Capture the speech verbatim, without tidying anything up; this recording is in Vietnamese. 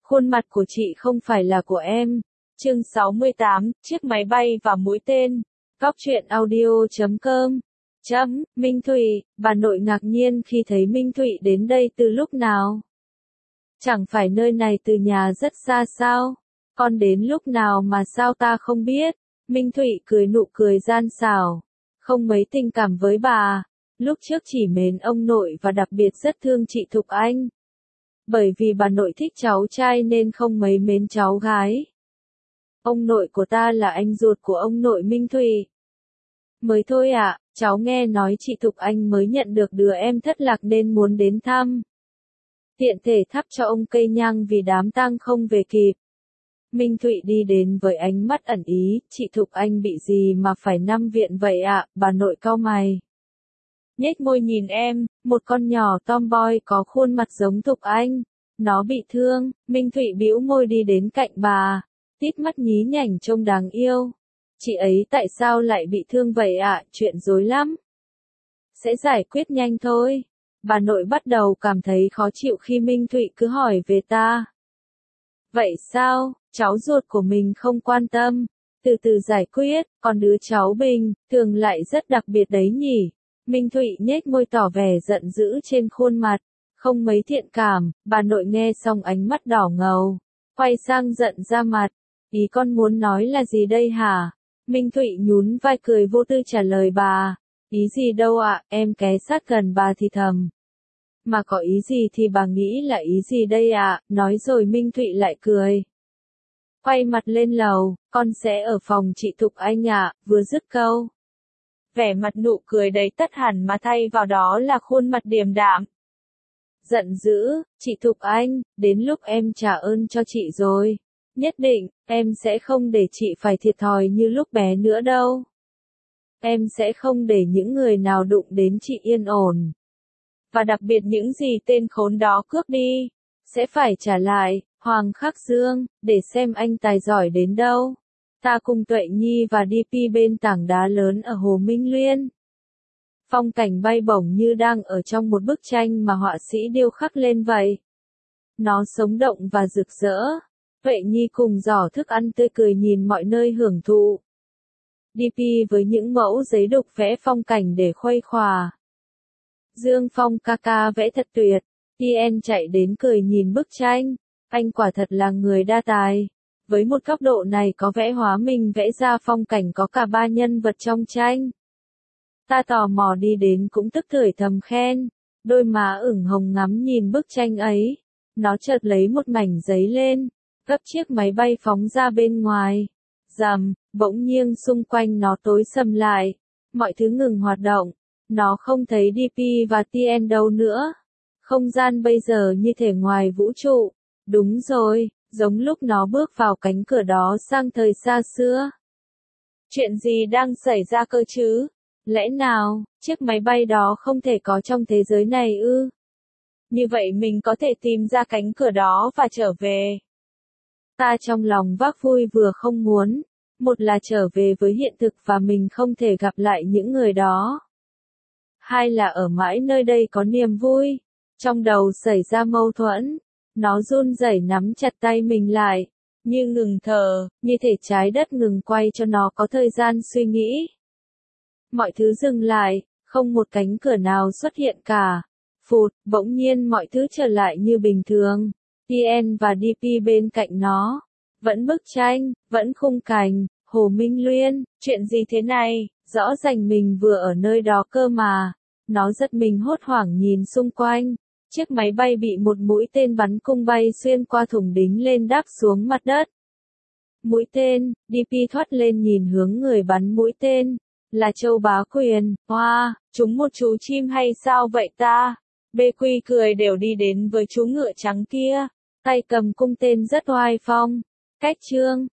Khuôn mặt của chị không phải là của em. Chương sáu mươi tám, chiếc máy bay và mũi tên. Góc truyện audio chấm com. Chấm, Minh Thụy, bà nội ngạc nhiên khi thấy Minh Thụy đến đây từ lúc nào. Chẳng phải nơi này từ nhà rất xa sao? Con đến lúc nào mà sao ta không biết? Minh Thụy cười nụ cười gian xảo. Không mấy tình cảm với bà. Lúc trước chỉ mến ông nội và đặc biệt rất thương chị Thục Anh. Bởi vì bà nội thích cháu trai nên không mấy mến cháu gái. Ông nội của ta là anh ruột của ông nội Minh Thụy. Mới thôi ạ, à, cháu nghe nói chị Thục Anh mới nhận được đứa em thất lạc nên muốn đến thăm. Tiện thể thắp cho ông cây nhang vì đám tang không về kịp. Minh Thụy đi đến với ánh mắt ẩn ý, chị Thục Anh bị gì mà phải nằm viện vậy ạ, à? Bà nội cau mày. Nhếch môi nhìn em, một con nhỏ tomboy có khuôn mặt giống Thục Anh. Nó bị thương, Minh Thụy bĩu môi đi đến cạnh bà, tít mắt nhí nhảnh trông đáng yêu. Chị ấy tại sao lại bị thương vậy ạ, à? Chuyện rối lắm. Sẽ giải quyết nhanh thôi. Bà nội bắt đầu cảm thấy khó chịu khi Minh Thụy cứ hỏi về ta. Vậy sao, cháu ruột của mình không quan tâm, từ từ giải quyết, còn đứa cháu Bình, thường lại rất đặc biệt đấy nhỉ. Minh Thụy nhếch môi tỏ vẻ giận dữ trên khuôn mặt, không mấy thiện cảm. Bà nội nghe xong ánh mắt đỏ ngầu, quay sang giận ra mặt. Ý con muốn nói là gì đây hả? Minh Thụy nhún vai cười vô tư trả lời bà. Ý gì đâu ạ, à, em ké sát gần bà thì thầm. Mà có ý gì thì bà nghĩ là ý gì đây ạ, à? Nói rồi Minh Thụy lại cười. Quay mặt lên lầu, con sẽ ở phòng chị Thục Anh ạ, à, vừa dứt câu. Vẻ mặt nụ cười đầy tất hẳn mà thay vào đó là khuôn mặt điềm đạm. Giận dữ, chị Thục Anh, đến lúc em trả ơn cho chị rồi. Nhất định, em sẽ không để chị phải thiệt thòi như lúc bé nữa đâu. Em sẽ không để những người nào đụng đến chị yên ổn. Và đặc biệt những gì tên khốn đó cướp đi, sẽ phải trả lại. Hoàng Khắc Dương, để xem anh tài giỏi đến đâu. Ta cùng Tuệ Nhi và đê pê bên tảng đá lớn ở Hồ Minh Liên. Phong cảnh bay bổng như đang ở trong một bức tranh mà họa sĩ điêu khắc lên vậy. Nó sống động và rực rỡ. Tuệ Nhi cùng giỏ thức ăn tươi cười nhìn mọi nơi hưởng thụ. đê pê với những mẫu giấy đục vẽ phong cảnh để khuây khỏa. Dương Phong ca ca vẽ thật tuyệt. tê en chạy đến cười nhìn bức tranh. Anh quả thật là người đa tài. Với một góc độ này có vẽ hóa mình vẽ ra phong cảnh có cả ba nhân vật trong tranh. Ta tò mò đi đến cũng tức tưởi thầm khen. Đôi má ửng hồng ngắm nhìn bức tranh ấy. Nó chợt lấy một mảnh giấy lên. Gấp chiếc máy bay phóng ra bên ngoài. Rầm, bỗng nhiên xung quanh nó tối sầm lại. Mọi thứ ngừng hoạt động. Nó không thấy đê pê và tê en đâu nữa. Không gian bây giờ như thể ngoài vũ trụ. Đúng rồi, giống lúc nó bước vào cánh cửa đó sang thời xa xưa. Chuyện gì đang xảy ra cơ chứ? Lẽ nào, chiếc máy bay đó không thể có trong thế giới này ư? Như vậy mình có thể tìm ra cánh cửa đó và trở về. Ta trong lòng vác vui vừa không muốn. Một là trở về với hiện thực và mình không thể gặp lại những người đó. Hai là ở mãi nơi đây có niềm vui. Trong đầu xảy ra mâu thuẫn. Nó run rẩy nắm chặt tay mình lại, như ngừng thở, như thể trái đất ngừng quay cho nó có thời gian suy nghĩ. Mọi thứ dừng lại, không một cánh cửa nào xuất hiện cả. Phụt, bỗng nhiên mọi thứ trở lại như bình thường. tê en và đê pê bên cạnh nó. Vẫn bức tranh, vẫn khung cảnh, Hồ Minh Liên, chuyện gì thế này, rõ ràng mình vừa ở nơi đó cơ mà. Nó giật mình hốt hoảng nhìn xung quanh. Chiếc máy bay bị một mũi tên bắn cung bay xuyên qua thùng đính lên đáp xuống mặt đất. Mũi tên, đê pê thoát lên nhìn hướng người bắn mũi tên. Là Châu Bá Quyền. Hoa, wow, chúng một chú chim hay sao vậy ta? Bê Quy cười đều đi đến với chú ngựa trắng kia. Tay cầm cung tên rất oai phong. Cách trương,